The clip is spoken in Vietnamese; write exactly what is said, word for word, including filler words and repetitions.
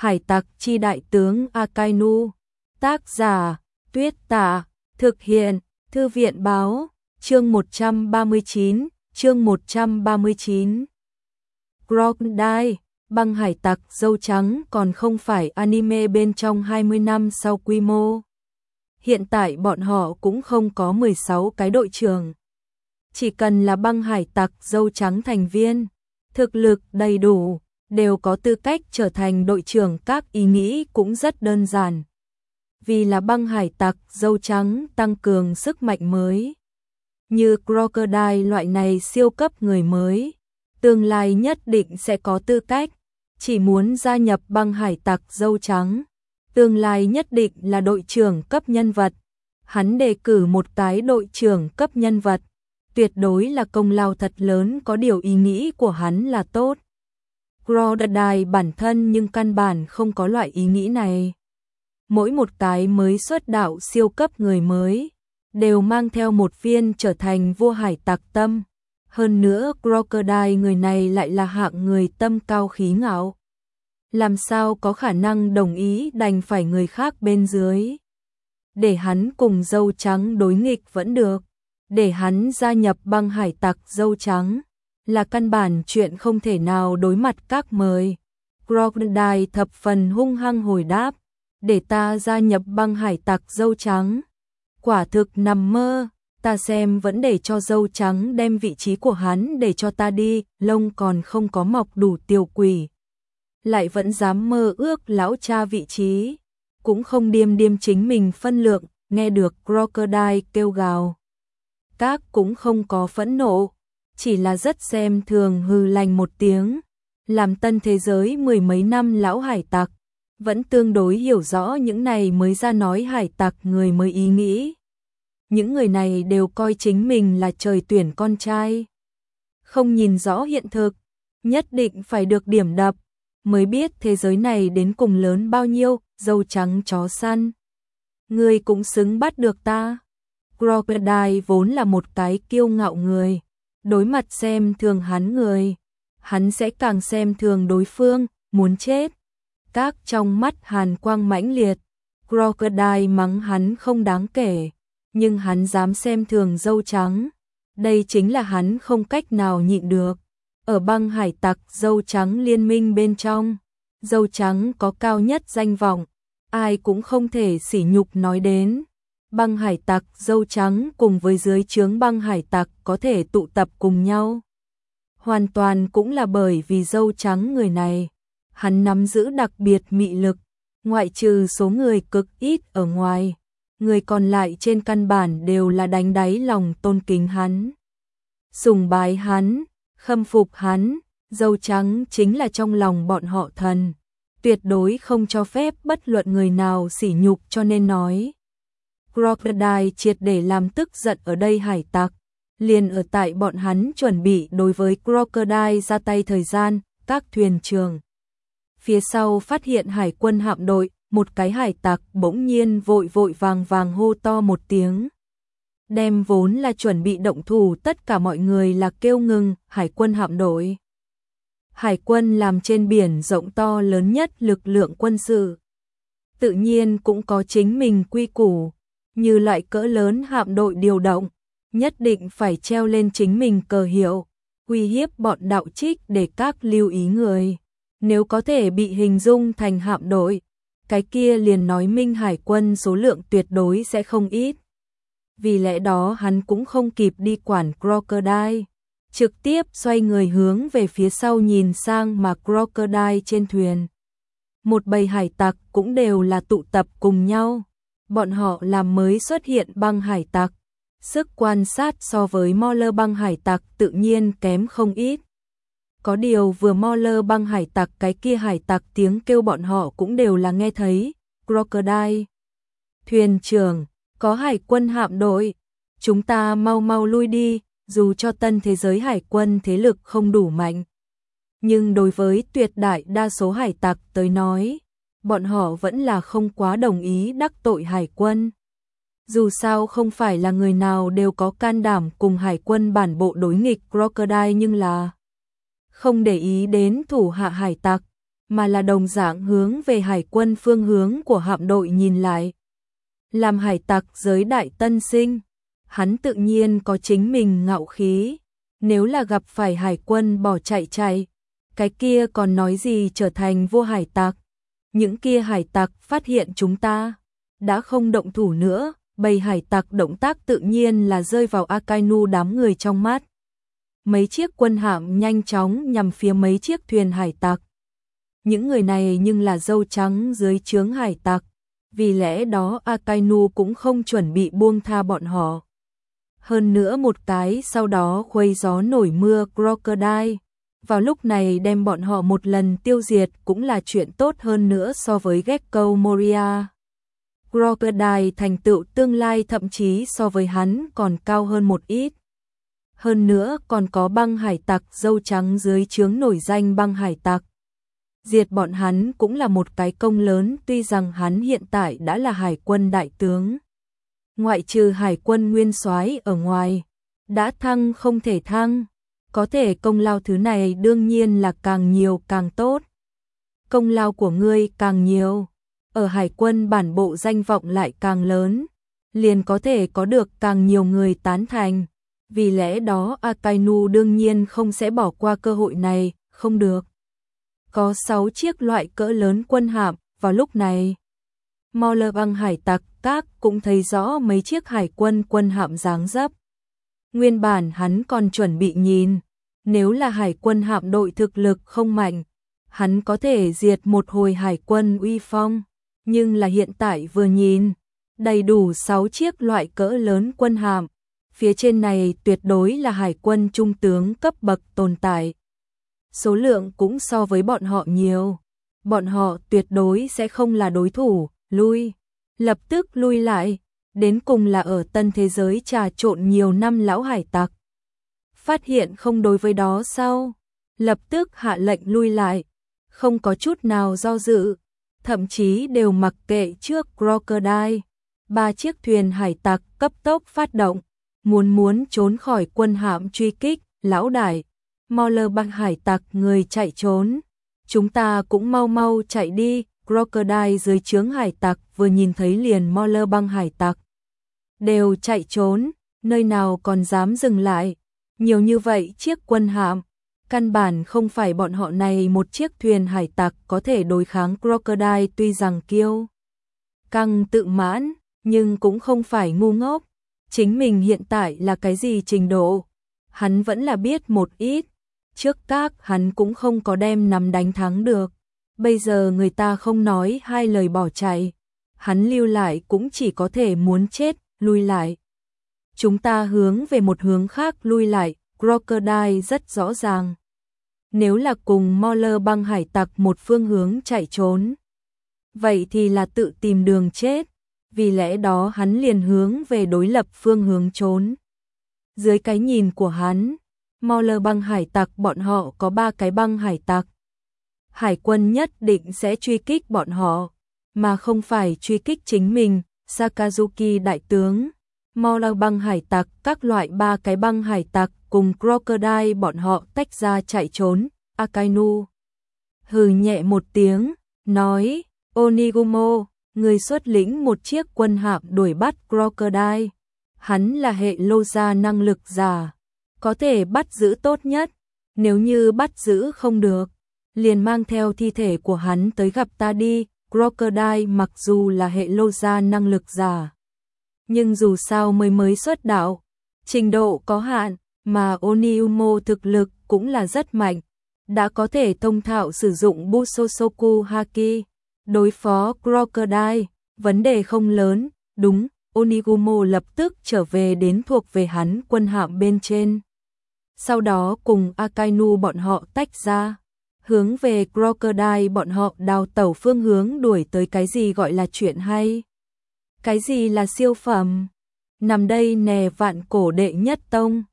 Hải tặc chi đại tướng Akainu. Tác giả Tuyết Tạ. Thực hiện Thư viện báo. Chương một trăm ba mươi chín. Chương một trăm ba mươi chín. Crocodile, băng hải tặc dâu trắng còn không phải anime bên trong hai mươi năm sau quy mô. Hiện tại bọn họ cũng không có mười sáu cái đội trưởng. Chỉ cần là băng hải tặc dâu trắng thành viên, thực lực đầy đủ, đều có tư cách trở thành đội trưởng. Các ý nghĩ cũng rất đơn giản. Vì là băng hải tặc dâu trắng tăng cường sức mạnh mới. Như Crocodile loại này siêu cấp người mới, tương lai nhất định sẽ có tư cách, chỉ muốn gia nhập băng hải tặc dâu trắng, tương lai nhất định là đội trưởng cấp nhân vật. Hắn đề cử một cái đội trưởng cấp nhân vật, tuyệt đối là công lao thật lớn, có điều ý nghĩ của hắn là tốt. Crocodile bản thân nhưng căn bản không có loại ý nghĩ này. Mỗi một cái mới xuất đạo siêu cấp người mới, đều mang theo một viên trở thành vua hải tặc tâm. Hơn nữa Crocodile người này lại là hạng người tâm cao khí ngạo. Làm sao có khả năng đồng ý đành phải người khác bên dưới. Để hắn cùng dâu trắng đối nghịch vẫn được. Để hắn gia nhập băng hải tặc dâu trắng là căn bản chuyện không thể nào. Đối mặt các mời, Crocodile thập phần hung hăng hồi đáp. Để ta gia nhập băng hải tặc dâu trắng? Quả thực nằm mơ. Ta xem vẫn để cho dâu trắng đem vị trí của hắn để cho ta đi. Lông còn không có mọc đủ tiểu quỷ, lại vẫn dám mơ ước lão cha vị trí, cũng không điềm điềm chính mình phân lượng. Nghe được Crocodile kêu gào, các cũng không có phẫn nộ, chỉ là rất xem thường, hừ lành một tiếng. Làm tân thế giới mười mấy năm lão hải tặc, vẫn tương đối hiểu rõ những này mới ra nói hải tặc người mới ý nghĩ. Những người này đều coi chính mình là trời tuyển con trai, không nhìn rõ hiện thực, nhất định phải được điểm đập, mới biết thế giới này đến cùng lớn bao nhiêu. Dâu trắng chó săn, ngươi cũng xứng bắt được ta. Crocodile vốn là một cái kiêu ngạo người, đối mặt xem thường hắn người, hắn sẽ càng xem thường đối phương, muốn chết. Các trong mắt hàn quang mãnh liệt, Crocodile mắng hắn không đáng kể, nhưng hắn dám xem thường dâu trắng, đây chính là hắn không cách nào nhịn được. Ở băng hải tặc dâu trắng liên minh bên trong, dâu trắng có cao nhất danh vọng, ai cũng không thể sỉ nhục nói đến. Băng hải tặc dâu trắng cùng với dưới trướng băng hải tặc có thể tụ tập cùng nhau, hoàn toàn cũng là bởi vì dâu trắng người này. Hắn nắm giữ đặc biệt mị lực, ngoại trừ số người cực ít ở ngoài, người còn lại trên căn bản đều là đánh đáy lòng tôn kính hắn, sùng bái hắn, khâm phục hắn. Dâu trắng chính là trong lòng bọn họ thần, tuyệt đối không cho phép bất luận người nào sỉ nhục. Cho nên nói Crocodile triệt để làm tức giận ở đây hải tặc. Liền ở tại bọn hắn chuẩn bị đối với Crocodile ra tay thời gian, các thuyền trưởng phía sau phát hiện hải quân hạm đội, một cái hải tặc bỗng nhiên vội vội vàng vàng hô to một tiếng, đem vốn là chuẩn bị động thủ tất cả mọi người là kêu ngừng. Hải quân hạm đội, hải quân làm trên biển rộng to lớn nhất lực lượng quân sự, tự nhiên cũng có chính mình quy củ. Như loại cỡ lớn hạm đội điều động, nhất định phải treo lên chính mình cờ hiệu, uy hiếp bọn đạo trích để các lưu ý người. Nếu có thể bị hình dung thành hạm đội, cái kia liền nói minh hải quân số lượng tuyệt đối sẽ không ít. Vì lẽ đó hắn cũng không kịp đi quản Crocodile, trực tiếp xoay người hướng về phía sau nhìn sang. Mà Crocodile trên thuyền, một bầy hải tặc cũng đều là tụ tập cùng nhau. Bọn họ làm mới xuất hiện băng hải tặc, sức quan sát so với Mauler băng hải tặc tự nhiên kém không ít. Có điều vừa Mauler băng hải tặc cái kia hải tặc tiếng kêu bọn họ cũng đều là nghe thấy. Crocodile thuyền trưởng, có hải quân hạm đội, chúng ta mau mau lui đi. Dù cho tân thế giới hải quân thế lực không đủ mạnh, nhưng đối với tuyệt đại đa số hải tặc tới nói, bọn họ vẫn là không quá đồng ý đắc tội hải quân. Dù sao không phải là người nào đều có can đảm cùng hải quân bản bộ đối nghịch. Crocodile nhưng là không để ý đến thủ hạ hải tặc, mà là đồng dạng hướng về hải quân phương hướng của hạm đội nhìn lại. Làm hải tặc giới đại tân sinh, hắn tự nhiên có chính mình ngạo khí, nếu là gặp phải hải quân bỏ chạy chạy, cái kia còn nói gì trở thành vua hải tặc. Những kia hải tặc phát hiện chúng ta đã không động thủ nữa, bầy hải tặc động tác tự nhiên là rơi vào Akainu đám người trong mắt. Mấy chiếc quân hạm nhanh chóng nhằm phía mấy chiếc thuyền hải tặc. Những người này nhưng là dâu trắng dưới trướng hải tặc, vì lẽ đó Akainu cũng không chuẩn bị buông tha bọn họ. Hơn nữa một cái sau đó khuấy gió nổi mưa Crocodile, vào lúc này đem bọn họ một lần tiêu diệt cũng là chuyện tốt hơn nữa so với Gekko Moria. Crocodile thành tựu tương lai thậm chí so với hắn còn cao hơn một ít. Hơn nữa còn có băng hải tặc dâu trắng dưới trướng nổi danh băng hải tặc. Diệt bọn hắn cũng là một cái công lớn, tuy rằng hắn hiện tại đã là hải quân đại tướng. Ngoại trừ hải quân nguyên soái ở ngoài, đã thăng không thể thăng, có thể công lao thứ này đương nhiên là càng nhiều càng tốt. Công lao của ngươi càng nhiều, ở hải quân bản bộ danh vọng lại càng lớn, liền có thể có được càng nhiều người tán thành. Vì lẽ đó Akainu đương nhiên không sẽ bỏ qua cơ hội này, không được. Có sáu chiếc loại cỡ lớn quân hạm, vào lúc này Mauler băng hải tặc các cũng thấy rõ mấy chiếc hải quân quân hạm dáng dấp. Nguyên bản hắn còn chuẩn bị nhìn, nếu là hải quân hạm đội thực lực không mạnh, hắn có thể diệt một hồi hải quân uy phong, nhưng là hiện tại vừa nhìn, đầy đủ sáu chiếc loại cỡ lớn quân hạm, phía trên này tuyệt đối là hải quân trung tướng cấp bậc tồn tại. Số lượng cũng so với bọn họ nhiều, bọn họ tuyệt đối sẽ không là đối thủ, lui, lập tức lui lại, đến cùng là ở tân thế giới trà trộn nhiều năm lão hải tặc. Phát hiện không đối với đó sau, lập tức hạ lệnh lui lại, không có chút nào do dự, thậm chí đều mặc kệ trước Crocodile. Ba chiếc thuyền hải tặc cấp tốc phát động, muốn muốn trốn khỏi quân hạm truy kích, lão đại. Mauler băng hải tặc người chạy trốn, chúng ta cũng mau mau chạy đi. Crocodile dưới trướng hải tặc vừa nhìn thấy liền Mauler băng hải tặc đều chạy trốn, nơi nào còn dám dừng lại. Nhiều như vậy chiếc quân hạm, căn bản không phải bọn họ này một chiếc thuyền hải tặc có thể đối kháng. Crocodile tuy rằng kiêu căng tự mãn, nhưng cũng không phải ngu ngốc. Chính mình hiện tại là cái gì trình độ, hắn vẫn là biết một ít. Trước các hắn cũng không có đem nắm đánh thắng được. Bây giờ người ta không nói hai lời bỏ chạy, hắn lưu lại cũng chỉ có thể muốn chết, lui lại. Chúng ta hướng về một hướng khác lui lại, Crocodile rất rõ ràng. Nếu là cùng Mauler băng hải tặc một phương hướng chạy trốn, vậy thì là tự tìm đường chết, vì lẽ đó hắn liền hướng về đối lập phương hướng trốn. Dưới cái nhìn của hắn, Mauler băng hải tặc bọn họ có ba cái băng hải tặc. Hải quân nhất định sẽ truy kích bọn họ, mà không phải truy kích chính mình. Sakazuki đại tướng, Mauler băng hải tặc các loại ba cái băng hải tặc cùng Crocodile bọn họ tách ra chạy trốn. Akainu hừ nhẹ một tiếng, nói, Onigumo, người xuất lĩnh một chiếc quân hạm đuổi bắt Crocodile. Hắn là hệ lô gia năng lực giả, có thể bắt giữ tốt nhất. Nếu như bắt giữ không được, liền mang theo thi thể của hắn tới gặp ta đi. Crocodile mặc dù là hệ lô gia năng lực giả, nhưng dù sao mới mới xuất đạo, trình độ có hạn, mà Oniumo thực lực cũng là rất mạnh, đã có thể thông thạo sử dụng Busosoku Haki, đối phó Crocodile, vấn đề không lớn. Đúng, Onigumo lập tức trở về đến thuộc về hắn quân hạm bên trên. Sau đó cùng Akainu bọn họ tách ra, hướng về Crocodile bọn họ đào tẩu phương hướng đuổi tới. Cái gì gọi là chuyện hay? Cái gì là siêu phẩm? Nằm đây nè vạn cổ đệ nhất tông.